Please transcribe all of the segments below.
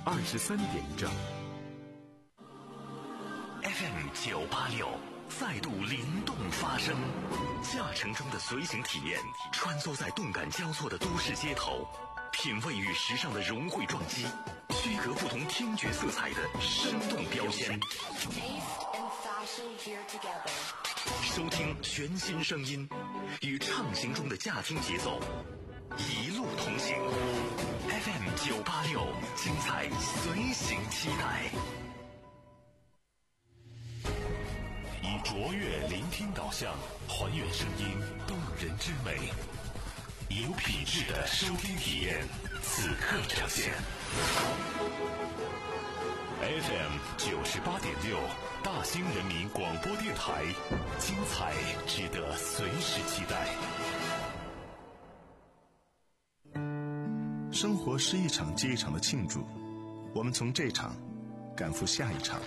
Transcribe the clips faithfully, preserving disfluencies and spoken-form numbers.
二十三点整。 F M 九八六再度灵动发声，驾乘中的随行体验，穿梭在动感交错的都市街头，品味与时尚的融汇撞击，区隔不同听觉色彩的生动标签。收听全新声音，与畅行中的驾听节奏，一路同行。F M 九八六，精彩随行期待。以卓越聆听导向，还原声音动人之美，有品质的收听体验，此刻呈现。F M 九十八点六，大兴人民广播电台，精彩值得随时期待。 生活是一场接一场的庆祝，我们从这场赶赴下一场。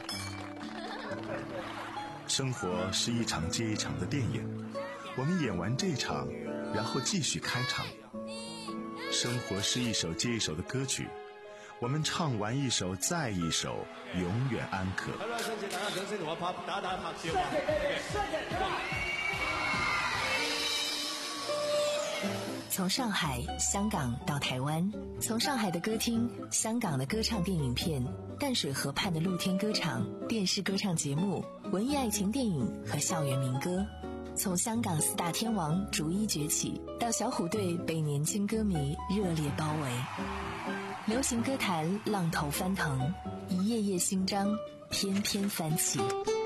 生活是一场接一场的电影，我们演完这场，然后继续开场。生活是一首接一首的歌曲，我们唱完一首再一首，永远安可。 从上海、香港到台湾，从上海的歌厅、香港的歌唱电影片、淡水河畔的露天歌场、电视歌唱节目、文艺爱情电影和校园民歌，从香港四大天王逐一崛起，到小虎队被年轻歌迷热烈包围。流行歌坛浪头翻腾，一页页新章翩翩翻起。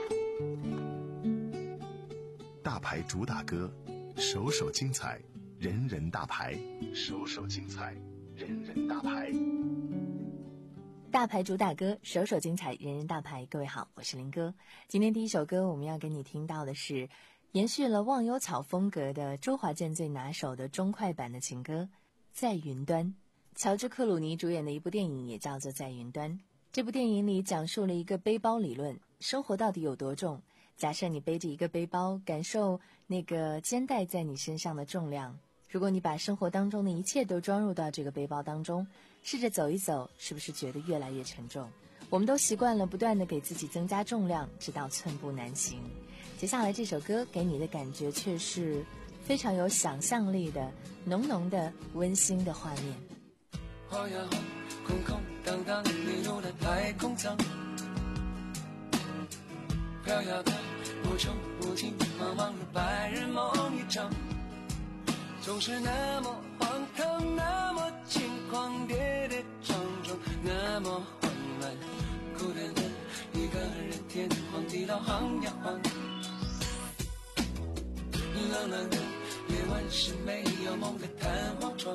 大牌主打歌，首首精彩，人人大牌，首首精彩，人人大牌。 大牌主打歌，首首精彩，人人大牌。各位好，我是林哥。今天第一首歌我们要跟你听到的是延续了忘忧草风格的周华健最拿手的中快版的情歌《在云端》。乔治克鲁尼主演的一部电影也叫做《在云端》。这部电影里讲述了一个背包理论，生活到底有多重？假设你背着一个背包，感受那个肩带在你身上的重量。如果你把生活当中的一切都装入到这个背包当中，试着走一走，是不是觉得越来越沉重？我们都习惯了不断的给自己增加重量，直到寸步难行。接下来这首歌给你的感觉却是非常有想象力的，浓浓的温馨的画面。 晃呀晃，空空荡荡，迷路的太空舱，飘呀飘，无穷无尽，茫茫如白日梦一场，总是那么荒唐，那么轻狂，跌跌撞撞，那么慌乱，孤单的一个人，天荒地老晃呀晃。冷冷的夜晚是没有梦的弹簧床，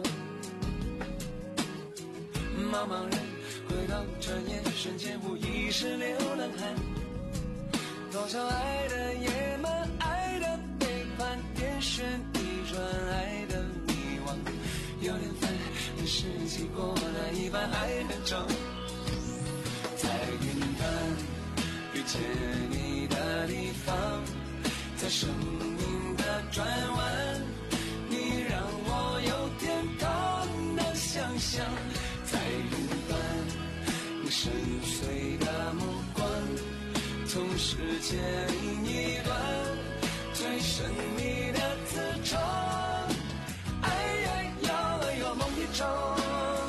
茫茫人回到转眼，瞬间无意识流浪汉。多少爱的野蛮，爱的背叛，天旋地转，爱的迷惘，有点烦，但是经过那一半还很长。在云端遇见你的地方，在生命的转弯，你让我有天堂的想象。在云端，你深邃的目光，从世界另一端最神秘的磁场，爱爱要有梦一场。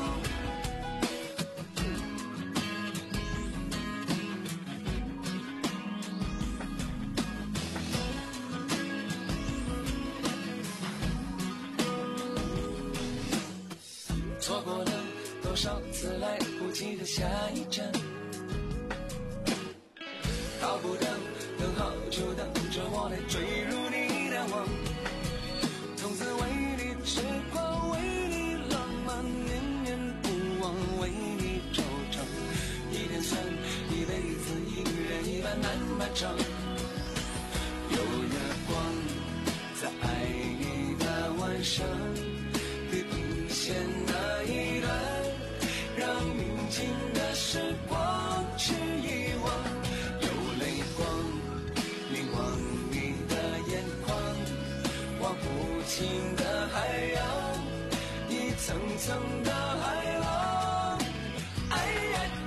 错过了多少次来不及的下一站，逃不掉，等好久等着我来坠入你的网，从此为你痴狂，为你浪漫，念念不忘，为你惆怅，一点酸，一辈子一人一半难漫长。有月光在爱你的晚上，地平线那一端，让宁静的时光去遗忘。有泪光凝望你的眼眶，望不清的海洋，一层层的海浪，爱爱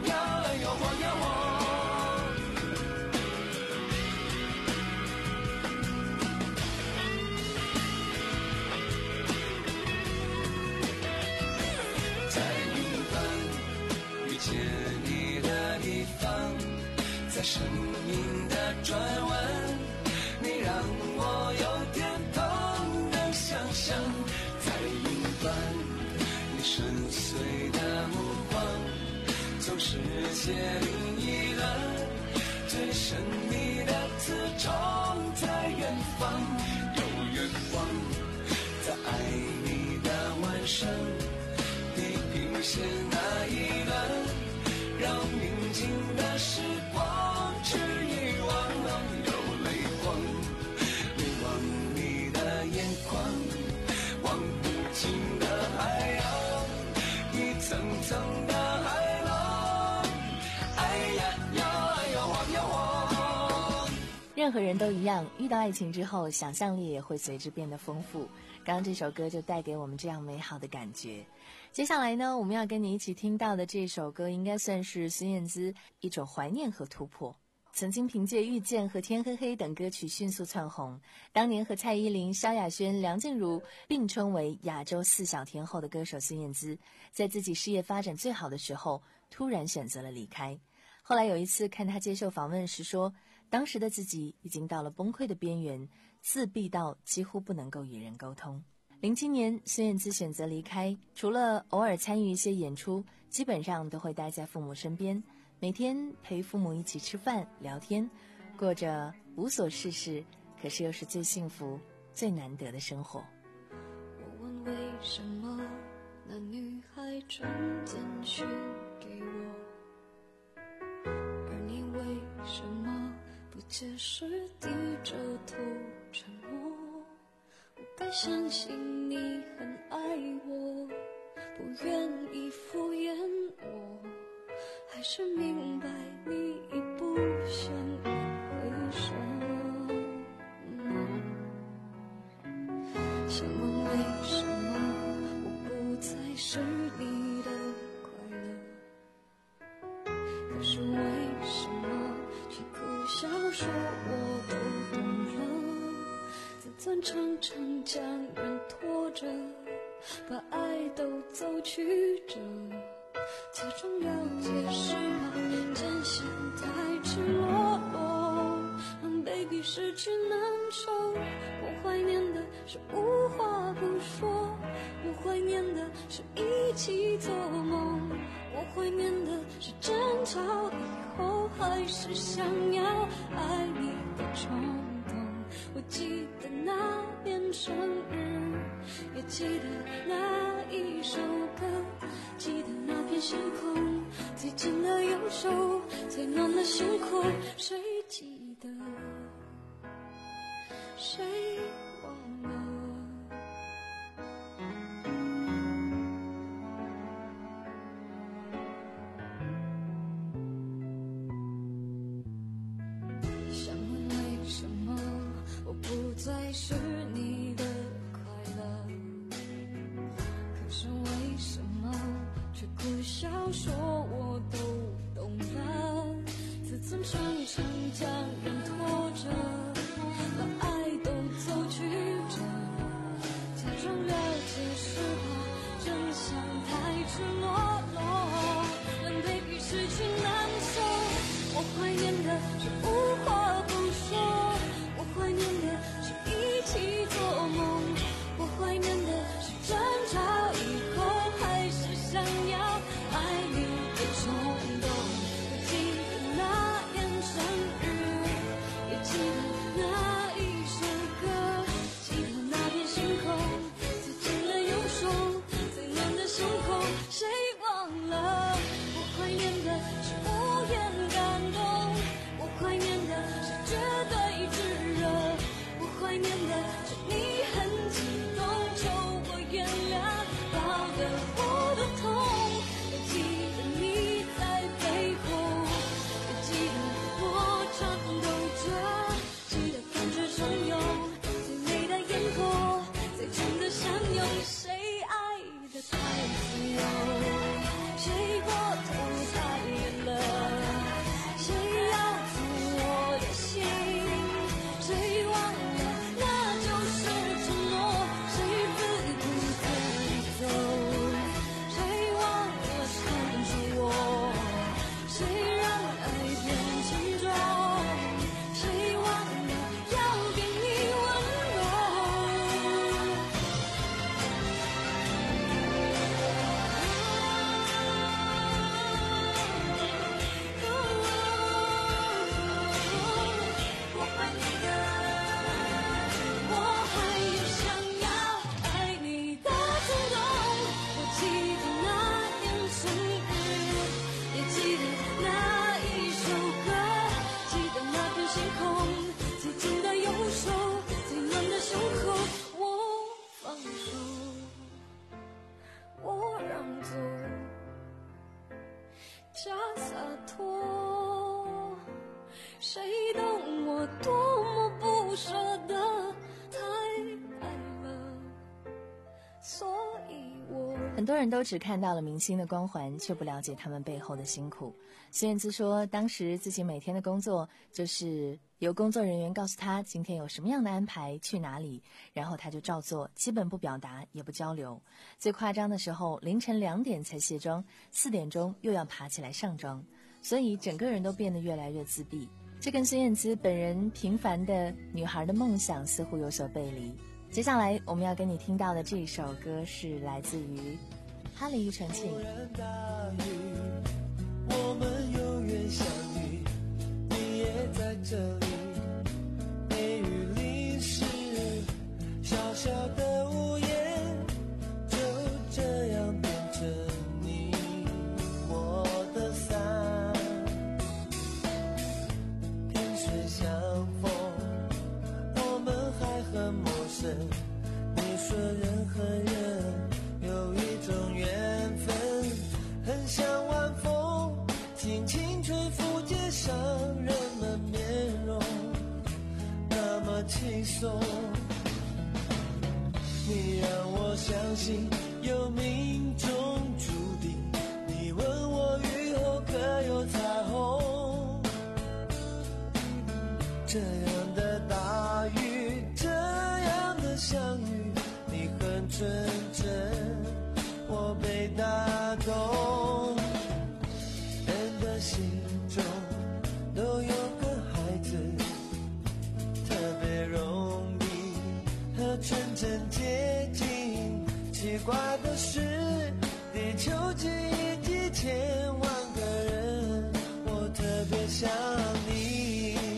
在生命的转弯，你让我有点动能想象，在云端你深邃的目光，从世界另一端最神秘的刺中，在远方有月光，在爱你的晚上，地平线那一端，让宁静的时光只遗忘，有泪光流往你的眼眶，望不尽的海洋，一层层的海浪，哎呀呀哎呀晃呀晃。 任何人都一样，遇到爱情之后，想象力也会随之变得丰富。刚刚这首歌就带给我们这样美好的感觉。接下来呢，我们要跟你一起听到的这首歌，应该算是孙燕姿一种怀念和突破。曾经凭借《遇见》和《天黑黑》等歌曲迅速窜红，当年和蔡依林、萧亚轩、梁静茹并称为亚洲四小天后的歌手孙燕姿，在自己事业发展最好的时候，突然选择了离开。后来有一次看她接受访问时说，当时的自己已经到了崩溃的边缘，自闭到几乎不能够与人沟通。零七年，孙燕姿选择离开，除了偶尔参与一些演出，基本上都会待在父母身边，每天陪父母一起吃饭聊天，过着无所事事，可是又是最幸福最难得的生活。 我问为什么那女孩传简讯给我，而你为什么不解释，低着头沉默。我该相信你很爱我，不愿意敷衍我，还是明白你已不想一回首。想问为什么我不再是你的快乐，可是为什么却苦笑说我都懂了，自尊常常将人拖着，把爱都走曲折，假装了解是怕真相太赤裸裸，让 baby 失去难受。我怀念的是无话不说，我怀念的是一起做梦，我怀念的是争吵以后还是想要爱你的冲动。我记得那年生日，也记得那一首歌，记得那片星空，最近的右手，最暖的胸口，谁记得谁忘了。想问为什么我不再是你的快乐，可是为什么却苦笑说我都懂了，自尊常常将人拖着，把爱都走曲折，假装了解是怕真相太赤裸裸，让 baby 失去难受。我怀念的是无话不说，我怀念的是一起做梦，我怀念的是争吵以后还是想要爱你的冲动。我记得那年生日，也记得那一首歌，记得那片星空，最近的右手，最暖的胸口，谁忘脱，谁懂我多么不舍得，太爱了，所以我很多人都只看到了明星的光环，却不了解他们背后的辛苦。孙燕姿说，当时自己每天的工作就是由工作人员告诉他今天有什么样的安排，去哪里，然后他就照做，基本不表达也不交流。最夸张的时候，凌晨两点才卸妆，四点钟又要爬起来上妆，所以整个人都变得越来越自闭。这跟孙燕姿本人平凡的女孩的梦想似乎有所背离。接下来我们要跟你听到的这首歌是来自于哈林庾澄庆。 我们有缘相遇，你也在这里，梅雨淋湿小小的屋檐，就这样变成你我的伞，萍水相逢，我们还很陌生，你说人和人有一种缘分，很像晚风轻轻吹拂街上人们面容，那么轻松。你让我相信有命中注定，你问我雨后可有彩虹，这样的大雨，这样的相遇，你很纯真，我被打动。人的心中都有个孩子，特别容易和纯真接近。奇怪的是，地球几亿几千万个人，我特别想你。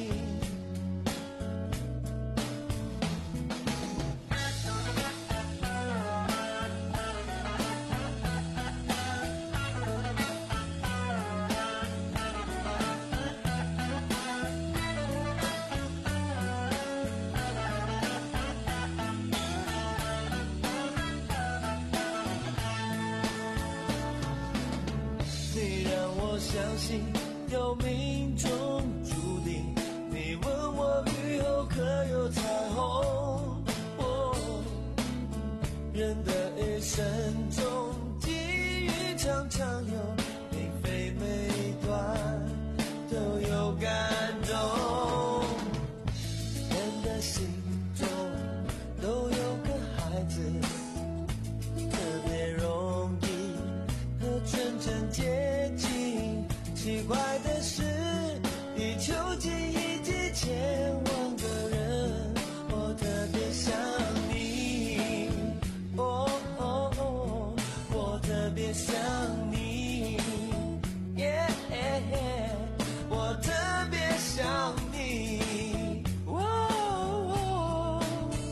相信有命中注定，你问我雨后可有彩虹，哦，人的一生中际遇常常有并非每段都有感动，人的心中都有个孩子，特别容易和纯真接近。奇怪的是，地球几亿几千万个人，我特别想你，哦哦哦，我特别想你，耶、yeah, 我特别想你，哦哦。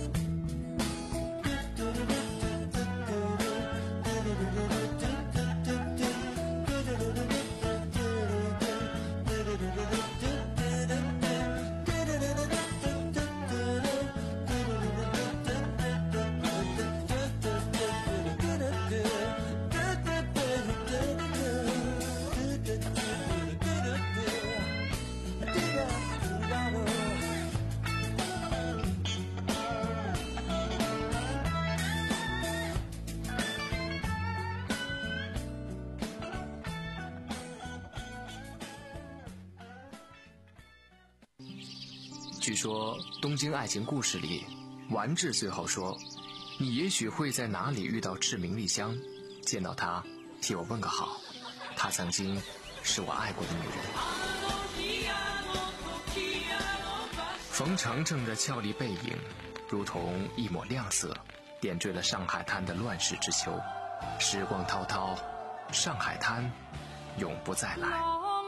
据说《东京爱情故事》里，丸治最后说：“你也许会在哪里遇到志明丽香，见到她，替我问个好。她曾经是我爱过的女人。”冯程程的俏丽背影，如同一抹亮色，点缀了上海滩的乱世之秋。时光滔滔，上海滩永不再来。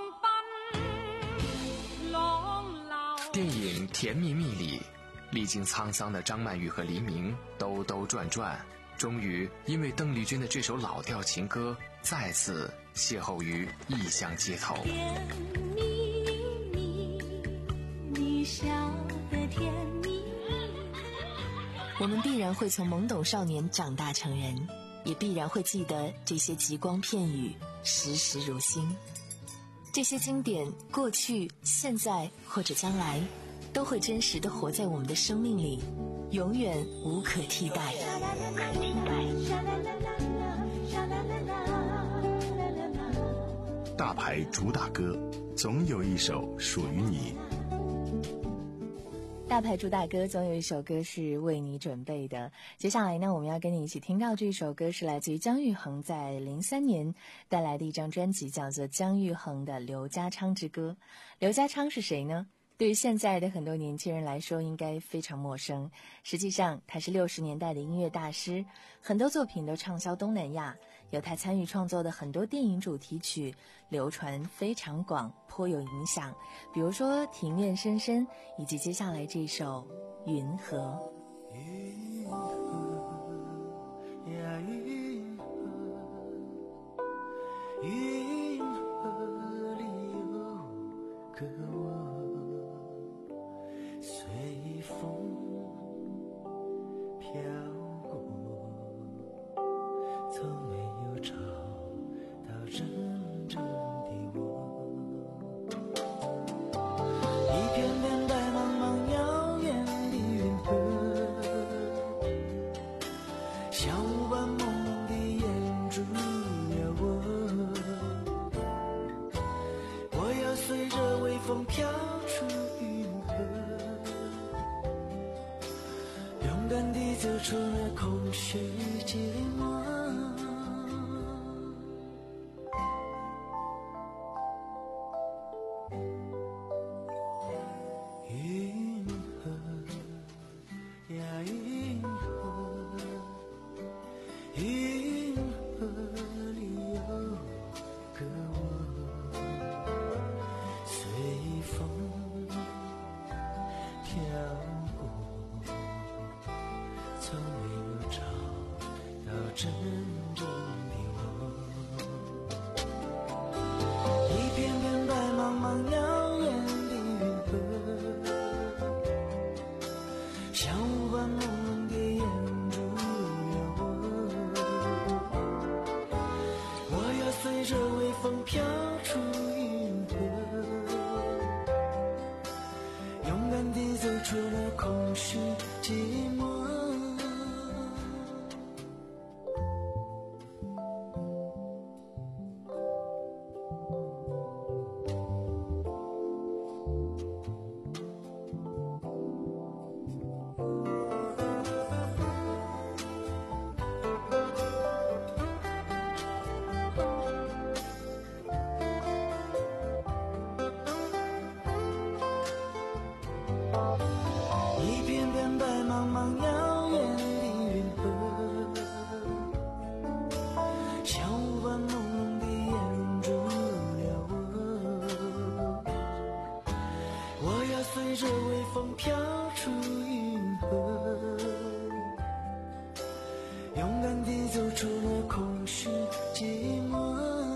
电影《甜蜜蜜》里，历经沧桑的张曼玉和黎明兜兜转转，终于因为邓丽君的这首老调情歌，再次邂逅于异乡街头。 甜蜜蜜，你笑得甜蜜蜜。 我们必然会从懵懂少年长大成人，也必然会记得这些极光片语，时时如新。 这些经典，过去、现在或者将来，都会真实地活在我们的生命里，永远无可替代。 大牌主打歌，总有一首属于你。 大牌主打歌总有一首歌是为你准备的。接下来呢，我们要跟你一起听到这首歌是来自于姜育恒在零三年带来的一张专辑，叫做姜育恒的《刘家昌之歌》。刘家昌是谁呢？对于现在的很多年轻人来说应该非常陌生，实际上他是六十年代的音乐大师，很多作品都畅销东南亚，有他参与创作的很多电影主题曲流传非常广，颇有影响，比如说《庭院深深》以及接下来这首《云河》。 云河呀云河，云河里有个我，随风飘过，从没有找到真正的我。一片片白茫茫遥远的云河，像雾般朦胧地掩住了我。我要随着微风飘出云河，勇敢地走出了空虚寂寞。云河呀云河，云河里有个我，随风飘过，从没有找到真正的我。一片片白茫茫遥远的云河，像雾般朦胧地掩住了我。我要随着微风飘出云河，勇敢地走出了空虚寂寞。一片片白茫茫遥远的云河，像雾般朦胧地掩住了我。我要随着微风飘出云河，勇敢地走出了空虚寂寞。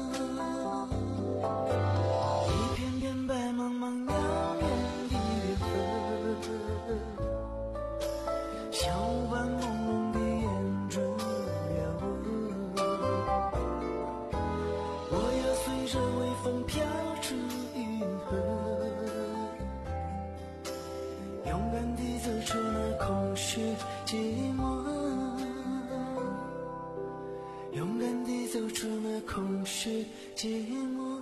一片片白茫茫遥远的云河，像雾般朦胧地掩住了我。我要随着微风飘出云河，勇敢地走出了空虚寂寞。勇敢地走出了空虚寂寞。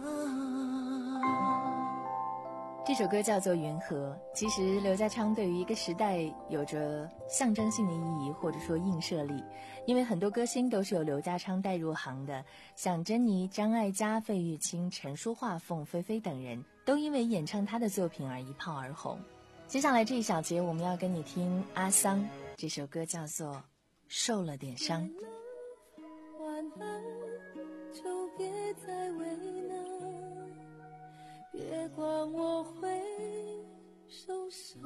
这首歌叫做《云河》。其实刘家昌对于一个时代有着象征性的意义，或者说映射力，因为很多歌星都是由刘家昌带入行的，像珍妮、张艾嘉、费玉清、陈淑桦、凤飞飞等人都因为演唱他的作品而一炮而红。接下来这一小节我们要跟你听阿桑，这首歌叫做《受了点伤》。 晚安，就别再为难，别管我会受伤，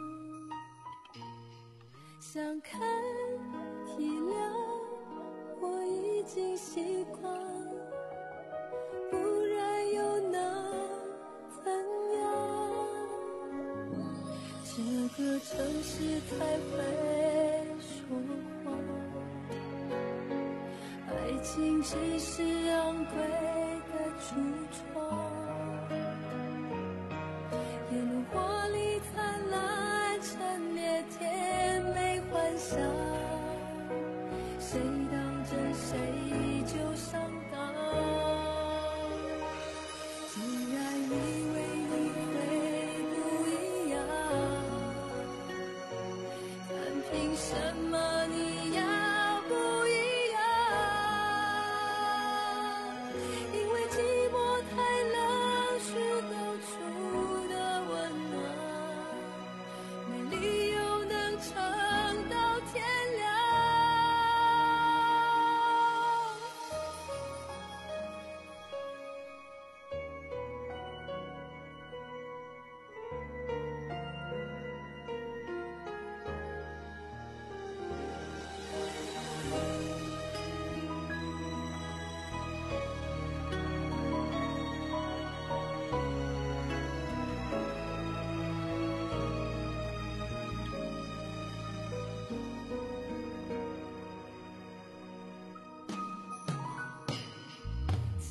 想看体谅，我已经习惯，不然又能怎样？这个城市太会说谎，爱情只是昂贵的橱窗，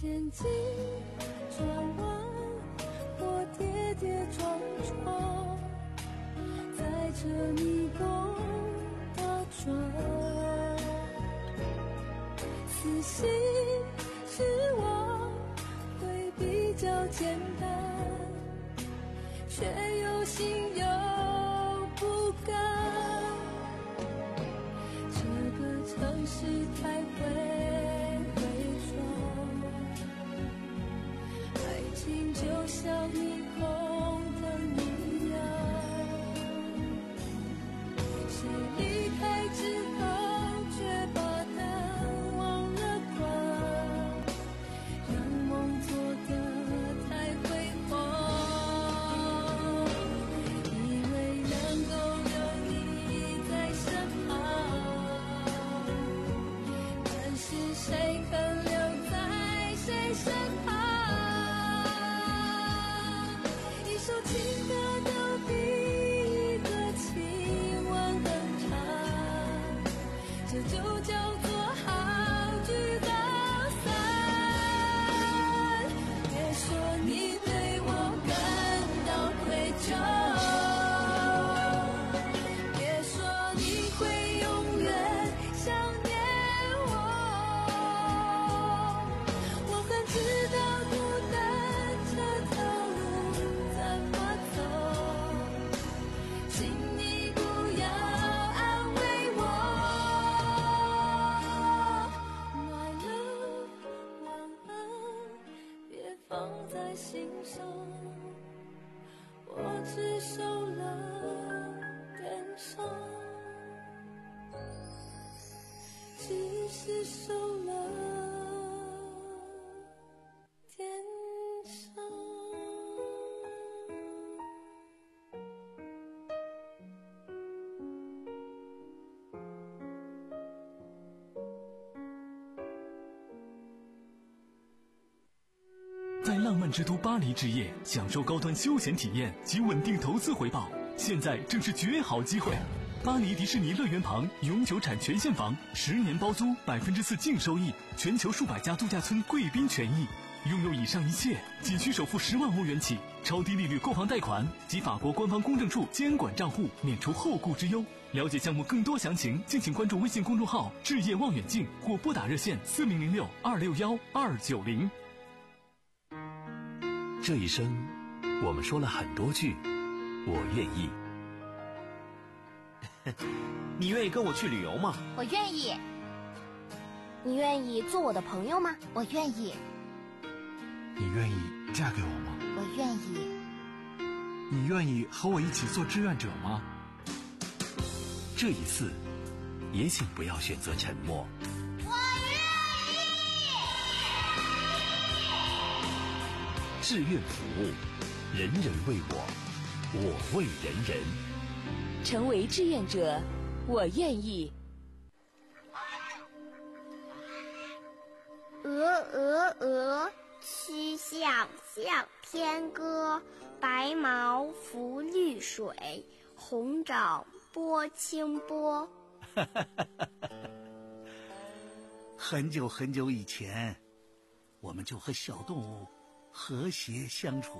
前进转弯或跌跌撞撞，在这迷宫打转，死心失望会比较简单，却有心有不甘。这个城市太会伪装，爱情就像霓虹灯一样，谁离开之后却把它忘了关，让梦做得太辉煌，以为能够有你在身旁，但是谁肯留在谁身旁？一首情歌都比一个亲吻更长，这就叫做好聚好散。别说你对我感到愧疚，别说你会永远想念我，我很知道孤单这条路怎么走，请你不要安慰我。My love， 晚安，别放在心上，我只受了点伤，只是受了点伤。 在浪漫之都巴黎之夜，享受高端休闲体验及稳定投资回报，现在正是绝好机会！巴黎迪士尼乐园旁永久产权现房，十年包租，百分之四净收益，全球数百家度假村贵宾权益，拥有以上一切，仅需首付十万欧元起，超低利率购房贷款及法国官方公证处监管账户，免除后顾之忧。了解项目更多详情，敬请关注微信公众号“置业望远镜”或拨打热线四零零六二六幺二九零。 这一生，我们说了很多句“我愿意”。 你愿意跟我去旅游吗？ 我愿意。你愿意做我的朋友吗？我愿意。 你愿意嫁给我吗？ 我愿意。 你愿意和我一起做志愿者吗？ 这一次，也请不要选择沉默。 我愿意。 志愿服务，人人为我，我为人人。 成为志愿者，我愿意。 鹅鹅鹅，曲项向天歌，白毛浮绿水，红掌拨清波。 很久很久以前，我们就和小动物和谐相处。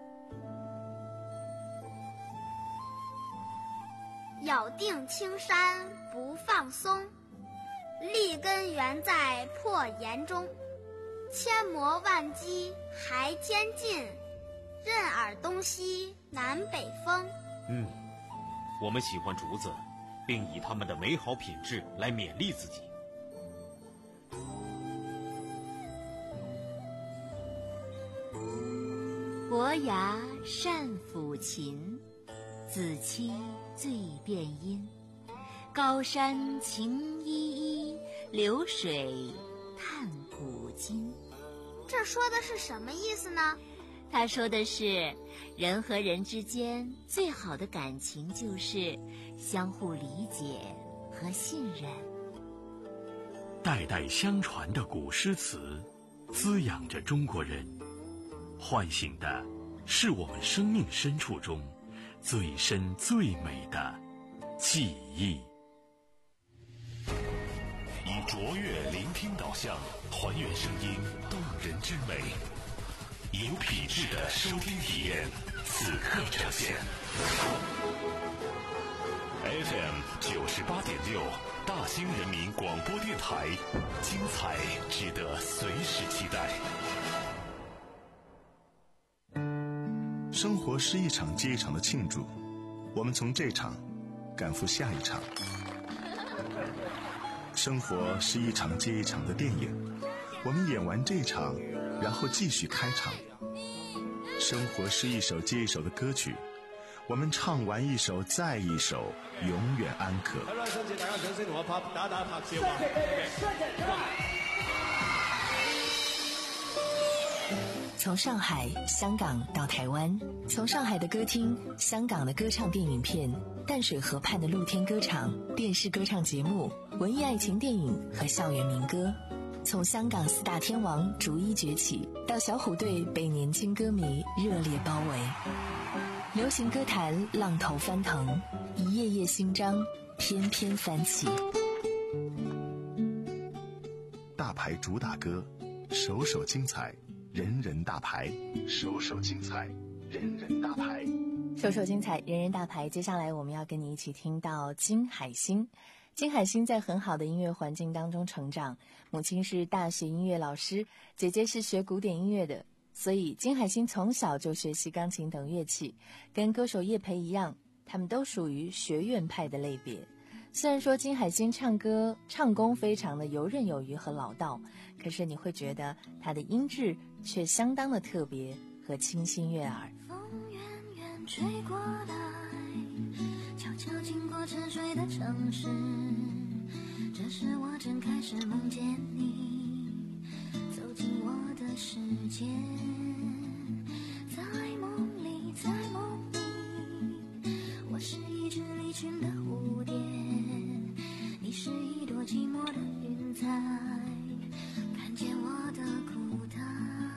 咬定青山不放松，立根原在破岩中，千磨万击还坚劲，任尔东西南北风。 嗯，我们喜欢竹子，并以它们的美好品质来勉励自己。 伯牙善抚琴，子期最辨音。高山晴依依，流水叹古今。 这说的是什么意思呢？ 他说的是，人和人之间最好的感情就是相互理解和信任。 代代相传的古诗词，滋养着中国人，唤醒的是我们生命深处中最深最美的记忆。 以卓越聆听导向，还原声音动人之美，有品质的收听体验，此刻呈现。F M 九十八点六，大兴人民广播电台，精彩值得随时期待。 生活是一场接一场的庆祝，我们从这场赶赴下一场。生活是一场接一场的电影，我们演完这场，然后继续开场。生活是一首接一首的歌曲，我们唱完一首再一首，永远安可。 好啦，上次大家掌聲同我拍打打拍照啊！ 從上海、香港到台灣，從上海的歌廳、香港的歌唱電影片、淡水河畔的露天歌場、電視歌唱節目、文藝愛情電影和校園民歌，從香港四大天王逐一崛起，到小虎隊被年輕歌迷熱烈包圍，流行歌壇浪頭翻騰，一頁頁新章翩翩翻起。 大牌主打歌，首首精彩，人人大牌，首首精彩，人人大牌， 首首精彩，人人大牌。接下来我们要跟你一起听到金海心。金海心在很好的音乐环境当中成长，母亲是大学音乐老师，姐姐是学古典音乐的，所以金海心从小就学习钢琴等乐器，跟歌手叶培一样，他们都属于学院派的类别。虽然说金海心唱歌唱功非常的游刃有余和老道，可是你会觉得他的音质却相当的特别和清新悦耳。 风远远吹过来，悄悄经过沉睡的城市，这时我正开始梦见你走进我的世界，在梦里在梦里，我是一只离群的蝴蝶，你是一朵寂寞的云彩，看见我的孤单，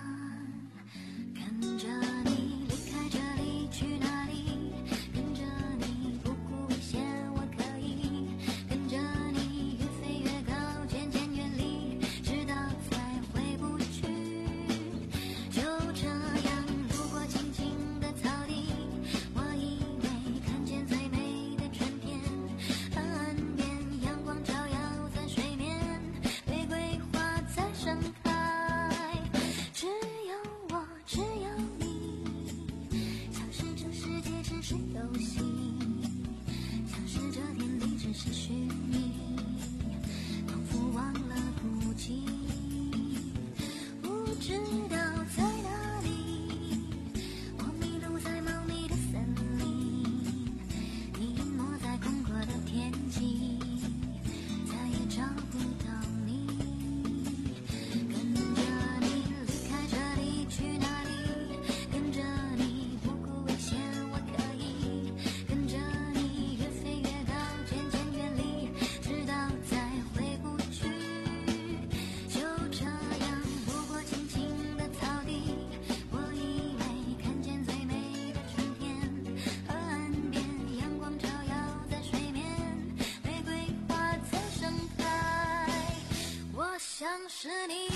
跟着你离开这里去哪里，跟着你不顾危险我可以，跟着你越飞越高渐渐远离，直到再回不去，就这样路过青青的草地，我以为看见最美的春天，岸边阳光照耀在水面，玫瑰花在盛开，只有我只有你，像是这世界只是游戏，像是这天地只是虚拟，仿佛忘了孤寂，不知道在哪里，我迷路在茂密的森林，你隐没在空阔的天际，再也找不到你，跟着你离开这里去哪里，跟着你不顾危险我可以，跟着你越飞越高渐渐远离，直到再回不去，就这样路过青青的草地，我以为看见最美的春天，河岸边阳光照耀在水面，玫瑰花在盛开，我想是你，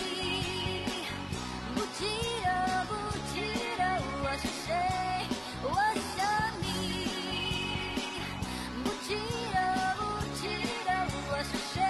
不记得不记得我是谁，我想你，不记得不记得我是谁。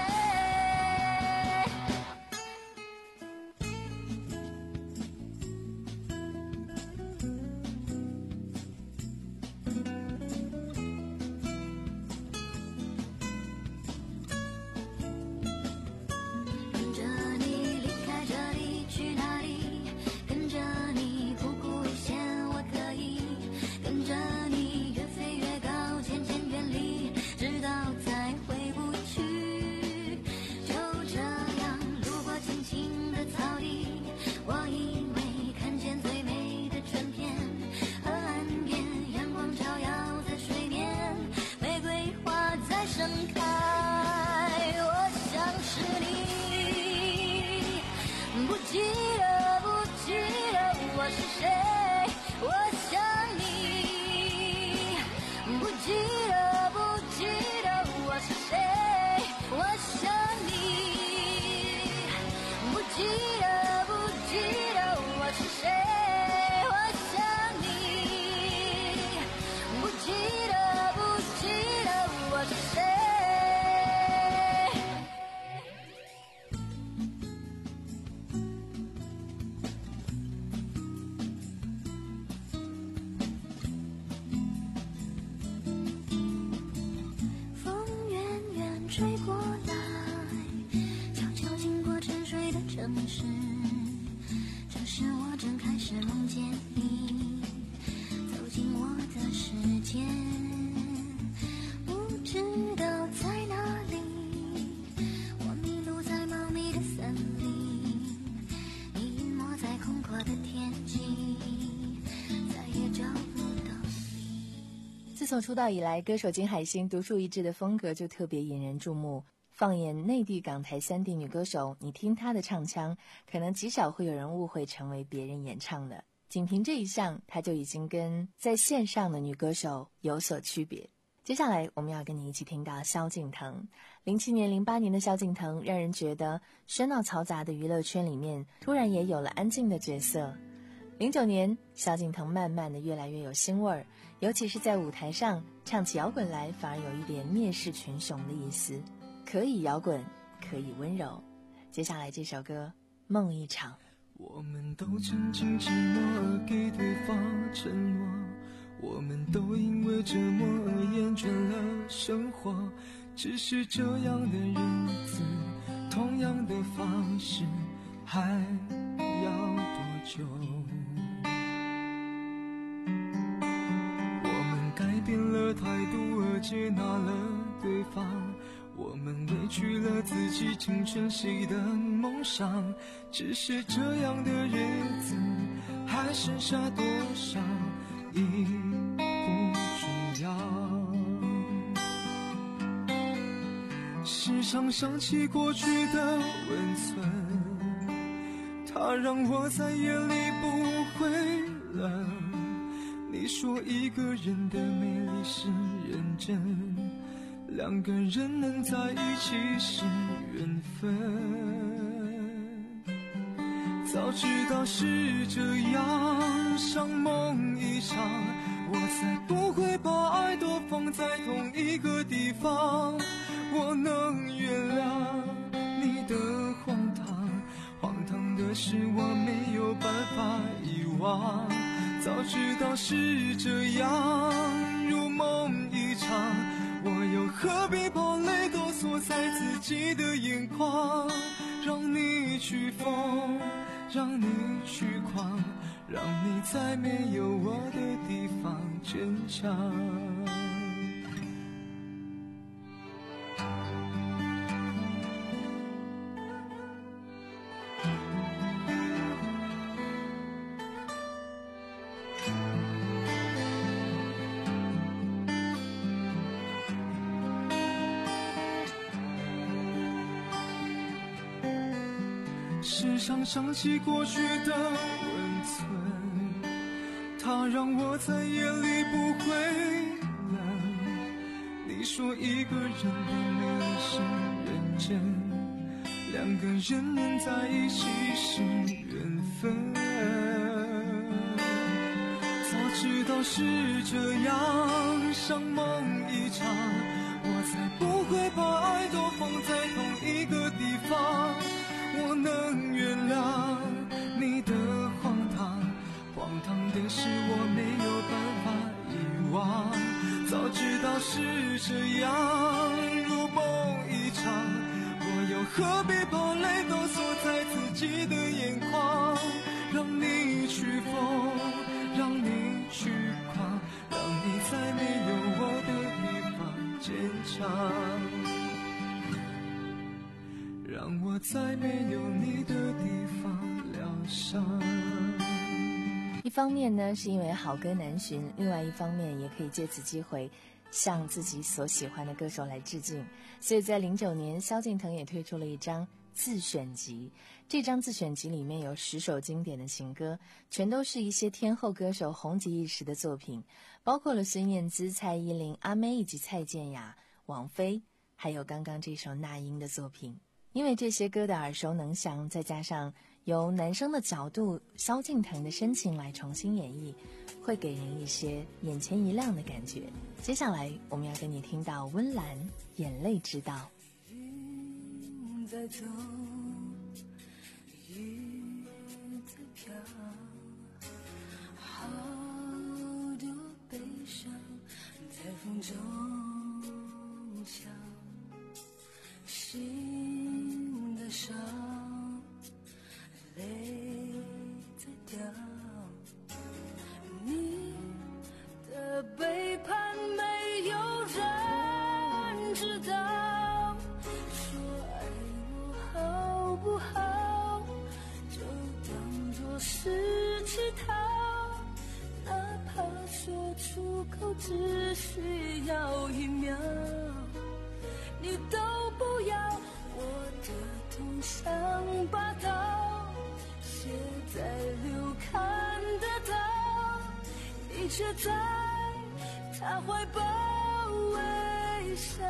跟着你离开这里去哪里，跟着你不顾危险我可以，跟着你越飞越高渐渐远离，直到再回不去，就这样路过青青的草地，我以为看见最美的春天，河岸边阳光照耀在水面，玫瑰花在盛开，我想是你，不记得不记得我是谁，我想你，不记得不记得我是谁，我想你。 吹过来，悄悄经过沉睡的城市，这时我正开始梦见你走进我的世界，不知道在哪里，我迷路在茂密的森林，你隐没在空阔的天际，再也找不到你。 自从出道以来，歌手金海心独树一帜的风格就特别引人注目。放眼内地港台三地女歌手，你听她的唱腔，可能极少会有人误会成为别人演唱的。仅凭这一项，她就已经跟在线上的女歌手有所区别。接下来我们要跟你一起听到萧敬腾。零七年、零八年的萧敬腾，让人觉得喧闹嘈杂的娱乐圈里面，突然也有了安静的角色。零九年，萧敬腾慢慢的越来越有腥味儿，尤其是在舞台上唱起摇滚来，反而有一点蔑视群雄的意思。可以摇滚，可以温柔。接下来这首歌《梦一场》。 我们都曾经寂寞而给对方承诺，我们都因为折磨而厌倦了生活，只是这样的日子，同样的方式，还要多久？我们改变了态度而接纳了对方，我们委屈了自己，成全谁的梦想？只是这样的日子，还剩下多少已不重要。时常想起过去的温存，它让我再也离不回了。你说一个人的美丽是认真，两个人能在一起是缘分。早知道是这样，像梦一场，我才不会把爱都放在同一个地方。我能原谅你的荒唐，荒唐的是我没有办法遗忘。早知道是这样，如梦一场，我又何必把泪都锁在自己的眼眶？让你去疯，让你去狂，让你在没有我的地方坚强。时常想起过去的温存，它让我再也离不回了。你说一个人的美丽是认真，两个人能在一起是缘分。早知道是这样，像梦一场，我才不会把爱都放在同一个地方。我能原谅你的荒唐，荒唐的是我没有办法遗忘。早知道是这样，如梦一场，我又何必把泪都锁在自己的眼眶？让你去疯，让你去狂，让你在没有我的地方坚强。让我在没有你的地方疗伤。 一方面呢，是因为好歌难寻；另外一方面，也可以借此机会向自己所喜欢的歌手来致敬。所以在零九年，萧敬腾也推出了一张自选集。这张自选集里面有十首经典的情歌，全都是一些天后歌手红极一时的作品，包括了孙燕姿、蔡依林、阿妹以及蔡健雅、王菲，还有刚刚这首那英的作品。因为这些歌的耳熟能详，再加上由男生的角度萧敬腾的深情来重新演绎，会给人一些眼前一亮的感觉。接下来我们要跟你听到温岚《眼泪知道》。 云在走，雨在飘，好多悲伤在风中飘， 心的伤，泪在掉，你的背叛没有人知道，说爱我好不好，就当作是乞讨，哪怕说出口只需要一秒，你都不要，我的痛像把刀写在流看得到，你却在他怀抱微笑。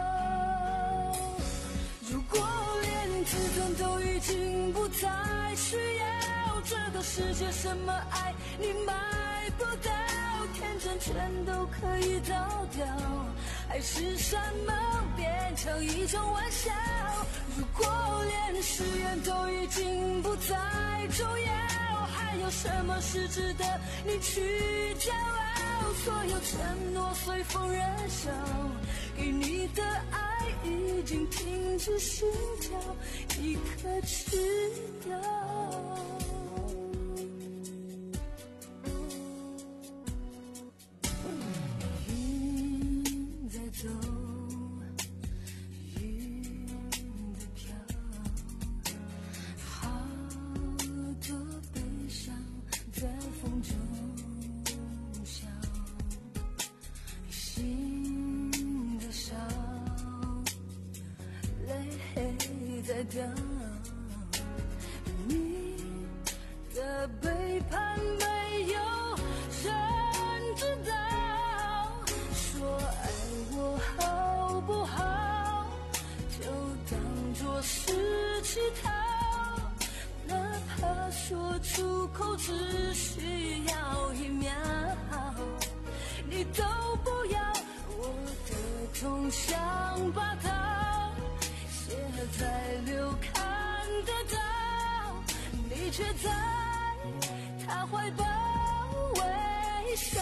如果连自尊都已经不再需要，这个世界什么爱你买不到，天真全都可以倒掉，爱是什么变成一种玩笑。如果连誓言都已经不再重要，还有什么是值得你去骄傲？所有承诺随风燃烧，给你的爱已经停止心跳，一颗吃掉。云在走，云在飘，好多悲伤在风中笑，心在烧，泪在掉，你的背叛没有人知道，说爱我好不好，就当作是乞讨，哪怕说出口只需要一秒，你都不要，我的痛像把刀写在流看得到，你却在他怀抱微笑。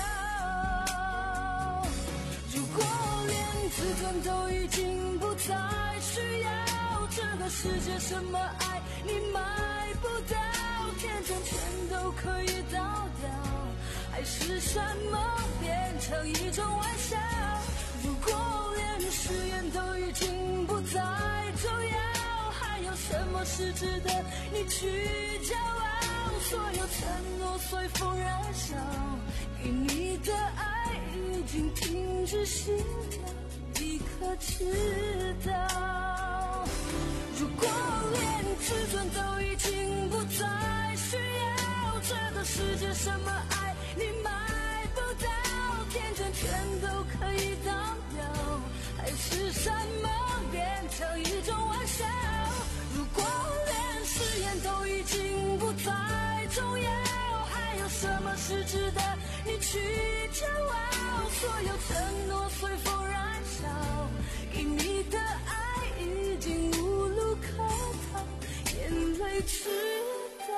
如果连自尊都已经不再需要，这个世界什么爱你买不到，天真全都可以倒掉，爱是什么变成一种玩笑。如果连誓言都已经不再重要，还有什么是值得你去骄傲？所有承诺随风燃烧，给你的爱已经停止心跳，一颗知道。如果连自尊都已经不再需要，这个世界什么爱你买不到，天真全都可以倒掉，爱是什么变成一种玩笑。如果连誓言都已经不再重要，还有什么是值得你去骄傲？所有承诺随风燃烧，给你的爱已经无路可逃，眼泪知道。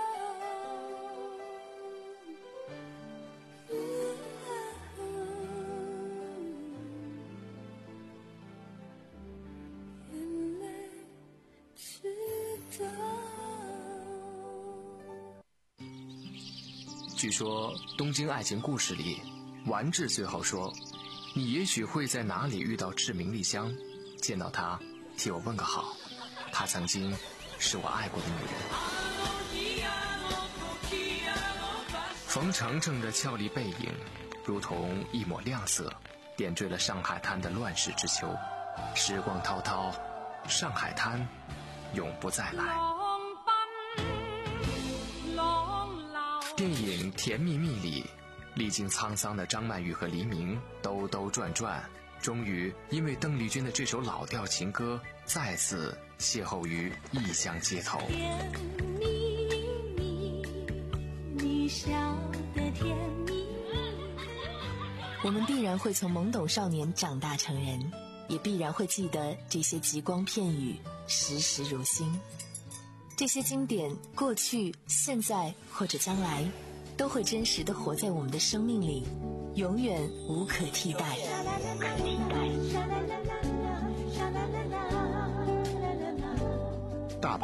眼泪知道。 据说《东京爱情故事》里，丸治最后说：“你也许会在哪里遇到志明丽香，见到她，替我问个好。她曾经是我爱过的女人。”冯程程的俏丽背影，如同一抹亮色，点缀了上海滩的乱世之秋。时光滔滔，上海滩永不再来。电影《甜蜜蜜》里，历经沧桑的张曼玉和黎明兜兜转转，终于因为邓丽君的这首老调情歌，再次邂逅于异乡街头。 甜蜜蜜，你笑得甜蜜。 我们必然会从懵懂少年长大成人，也必然会记得这些极光片语，时时如新。这些经典，过去、现在或者将来，都会真实地活在我们的生命里，永远无可替代。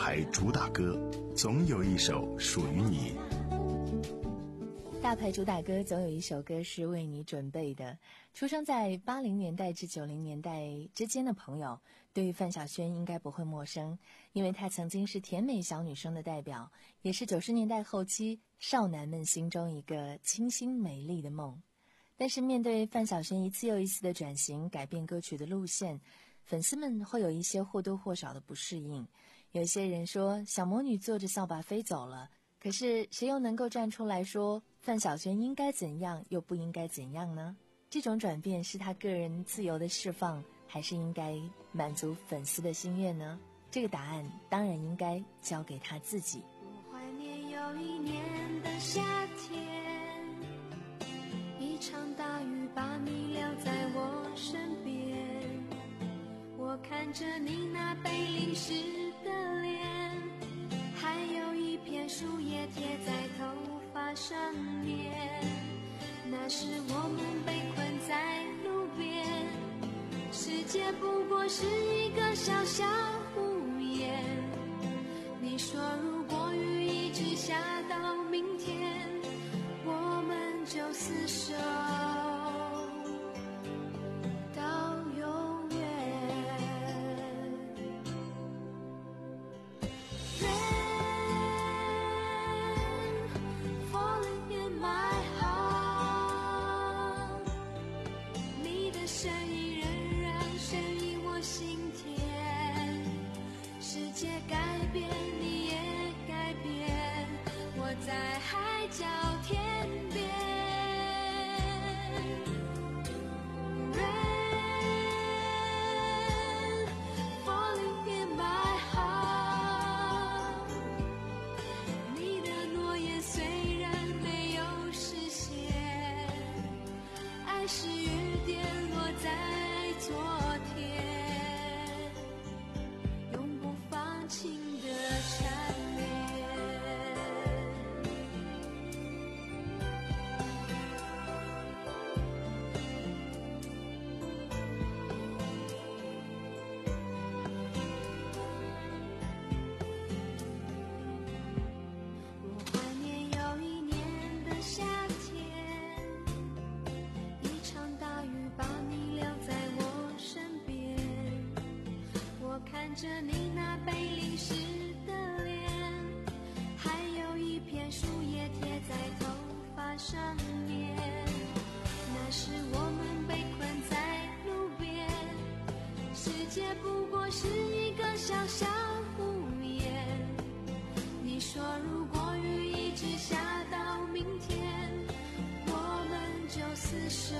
牌主打歌，总有一首属于你。 大牌主打歌总有一首歌是为你准备的。出生在八零年代至九零年代之间的朋友，对于范晓萱应该不会陌生，因为她曾经是甜美小女生的代表，也是九十年代后期少男们心中一个清新美丽的梦。但是面对范晓萱一次又一次的转型，改变歌曲的路线，粉丝们会有一些或多或少的不适应。有些人说小魔女坐着扫把飞走了，可是谁又能够站出来说范晓萱应该怎样又不应该怎样呢？这种转变是她个人自由的释放，还是应该满足粉丝的心愿呢？这个答案当然应该交给她自己。 我怀念有一年的夏天，一场大雨把你留在我身边，我看着你那被淋湿的脸，还有一片树叶贴在头发上面，那时我们被困在路边，世界不过是一个小小屋檐，你说如果雨一直下到明天，我们就厮守到永远。在海角天边 Rain falling in my heart， 你的诺言虽然没有实现，爱是雨点落在昨天，永不放晴的缠绵。看着你那被淋湿的脸，还有一片树叶贴在头发上面，那时我们被困在路边，世界不过是一个小小屋檐，你说如果雨一直下到明天，我们就厮守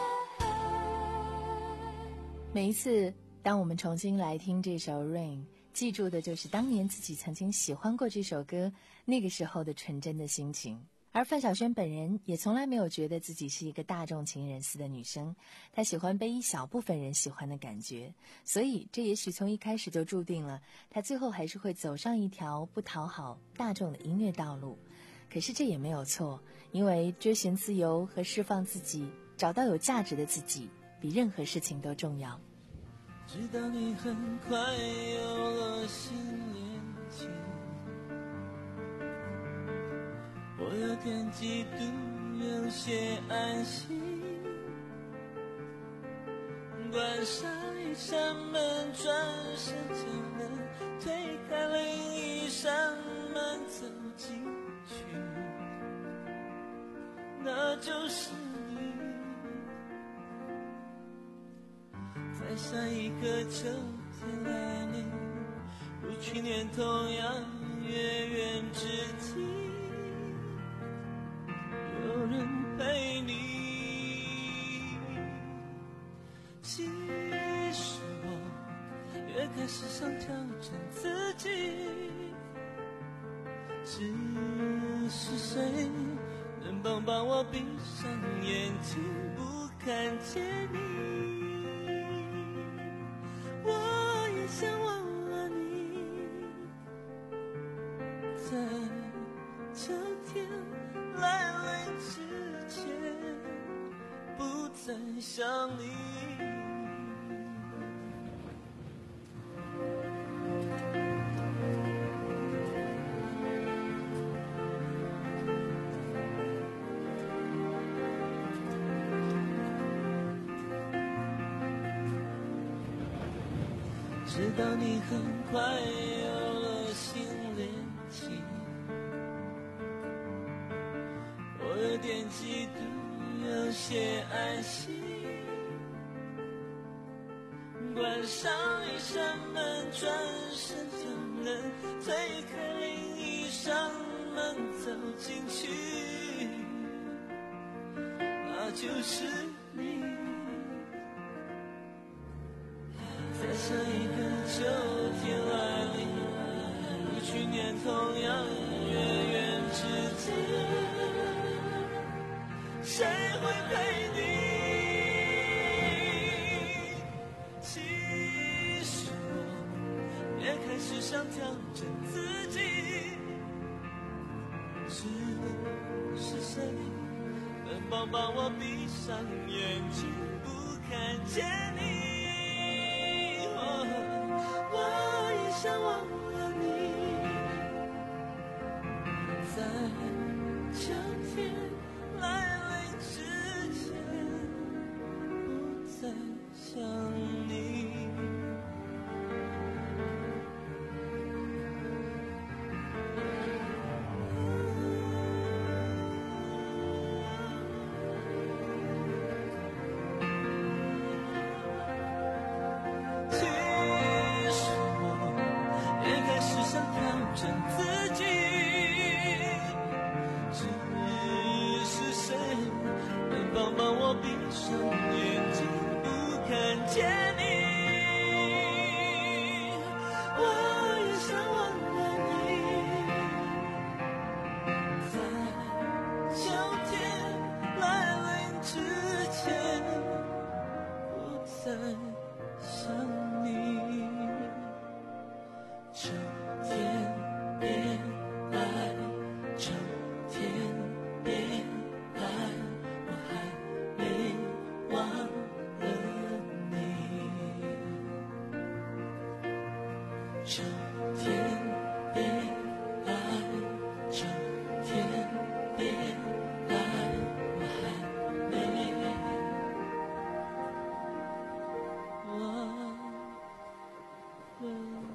每一次当我们重新来听这首 Rain， 记住的就是当年自己曾经喜欢过这首歌，那个时候的纯真的心情。而范晓萱本人也从来没有觉得自己是一个大众情人似的女生，她喜欢被一小部分人喜欢的感觉，所以这也许从一开始就注定了她最后还是会走上一条不讨好大众的音乐道路。可是这也没有错，因为追寻自由和释放自己，找到有价值的自己，比任何事情都重要。 知道你很快有了新恋情，我有点嫉妒，有些安心。关上一扇门，转身就能推开另一扇门，走进去，那就是你。在下一个秋天来临，如去年同样月圆之际，有人陪你。其实我越开始想调整自己，只是谁能帮帮我闭上眼睛不看见你。我也想忘了你，在秋天来临之前不再想你。知道你很快有了新恋情，我有点嫉妒，有些安心。关上一扇门，转身就能推开另一扇门，走进去，那就是你。在下一个秋天来临，如去年同样月圆之际，谁会陪你？其实我也开始想调整自己，只是谁能帮帮我闭上眼睛不看见你。我也想忘了你，在秋天来临之前不再想你。整自己，只是谁能帮帮我闭上眼睛不看见你。我也想忘了你，在秋天来临之前不再想你。秋天别来，秋天别来，我还没忘了你。秋天别来，秋天别来，我还没忘了你。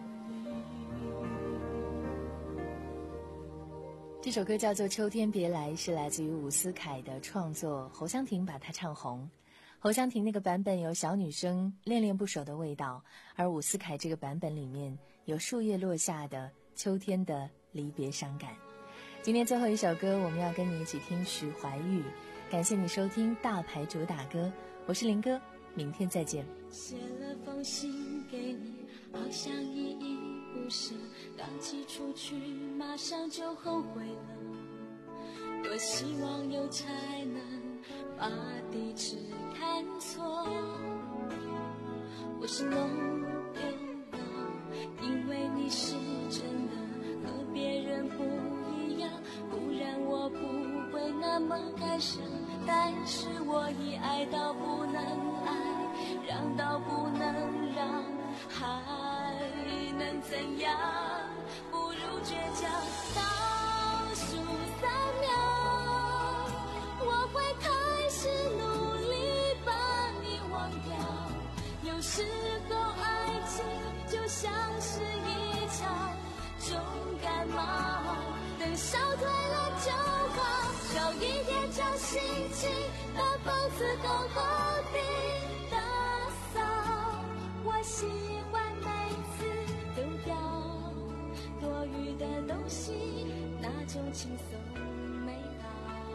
这首歌叫做《秋天别来》，是来自于伍思凯的创作，侯湘婷把它唱红。侯湘婷那个版本有小女生恋恋不舍的味道，而伍思凯这个版本里面有树叶落下的秋天的离别伤感。今天最后一首歌，我们要跟你一起听徐怀钰。感谢你收听大牌主打歌，我是林哥，明天再见。 写了封信给你， 好像依依不舍，刚寄出去马上就后悔了。多希望有才能把地址看错，我是弄丢了，因为你是真的和别人不一样，不然我不会那么感伤。但是我已爱到不能爱，让到不能让，还能怎样？不如倔强。倒数三秒，我会开始努力把你忘掉。有时候爱情就像是一场重感冒，等烧退了就好，少一点小心情，把房子好好地打扫。我喜欢每次丢掉多余的东西，那种轻松美好。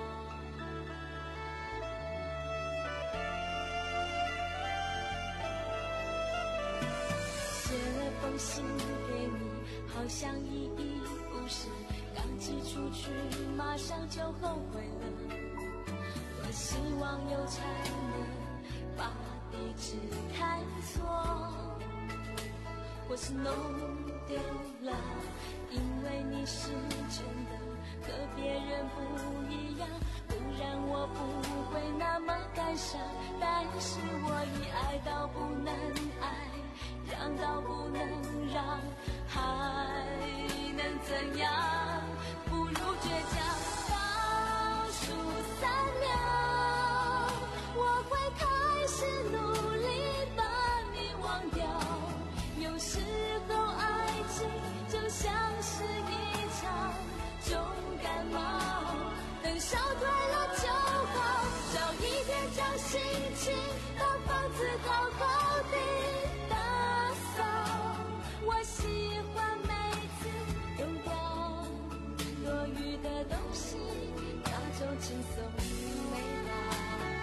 写了封信给你，好像依依不舍，刚寄出去马上就后悔了。多希望有才能把地址看错，或是弄丢了，因为你是真的和别人不一样，不然我不会那么感伤。但是我已爱到不能爱，让到不能让，还能怎样？不如倔强。倒数三秒，我会开始努力把你忘掉。有时候爱情就像是一场重感冒，等烧退了就好，少一点小心情，把房子好好地打扫。我喜欢每次丢掉多余的东西，那种轻松美好。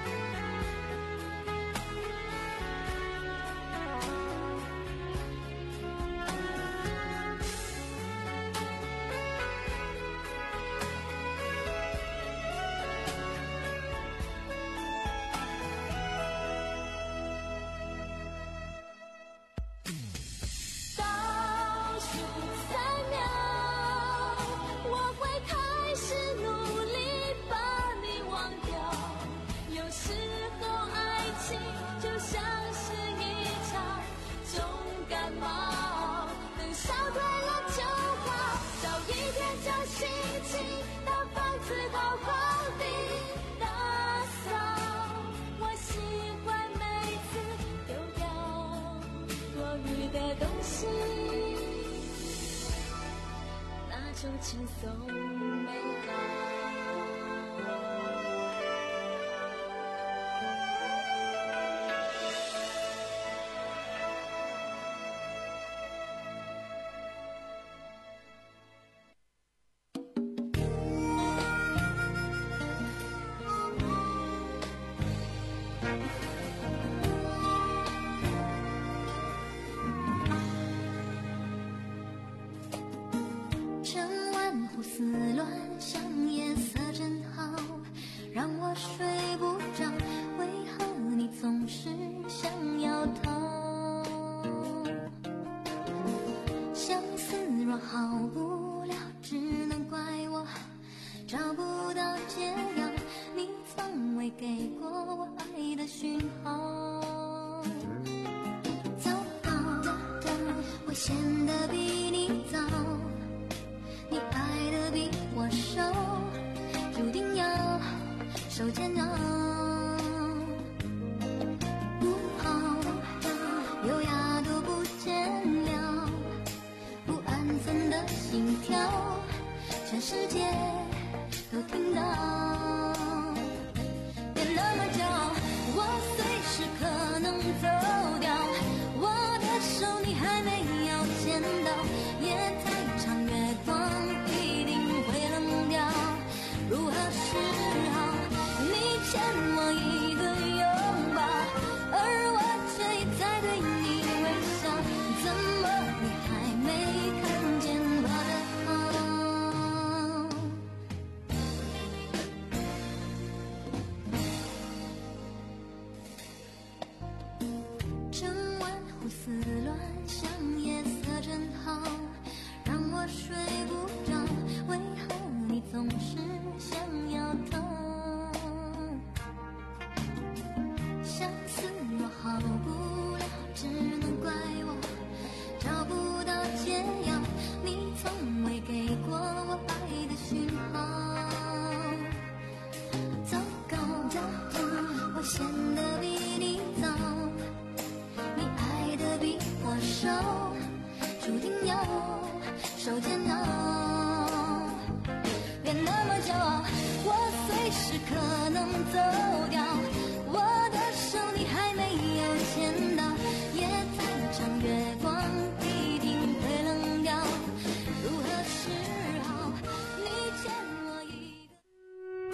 就轻松美好。 胡思乱想，夜色真好，让我睡不着。为何你总是想要逃？相思若好无聊，只能怪我找不到解药。你从未给过我爱的讯号。糟糕的，我陷得比你早。你爱的比我少，注定要受煎熬。不好，优雅都不见了，不安分的心跳，全世界都听到。别那么骄傲，我随时可能走掉。我的手你还没有见到，夜太长，月光一定会冷掉。如何是好？你欠我一个拥抱，而我却一再对你微笑，怎么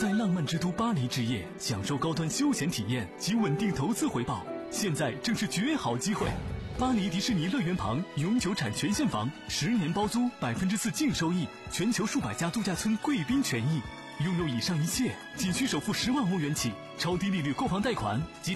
在浪漫之都巴黎之夜，享受高端休闲体验及稳定投资回报，现在正是绝好机会。巴黎迪士尼乐园旁永久产权现房，十年包租，百分之四净收益，全球数百家度假村贵宾权益。拥有以上一切，仅需首付十万欧元起，超低利率购房贷款及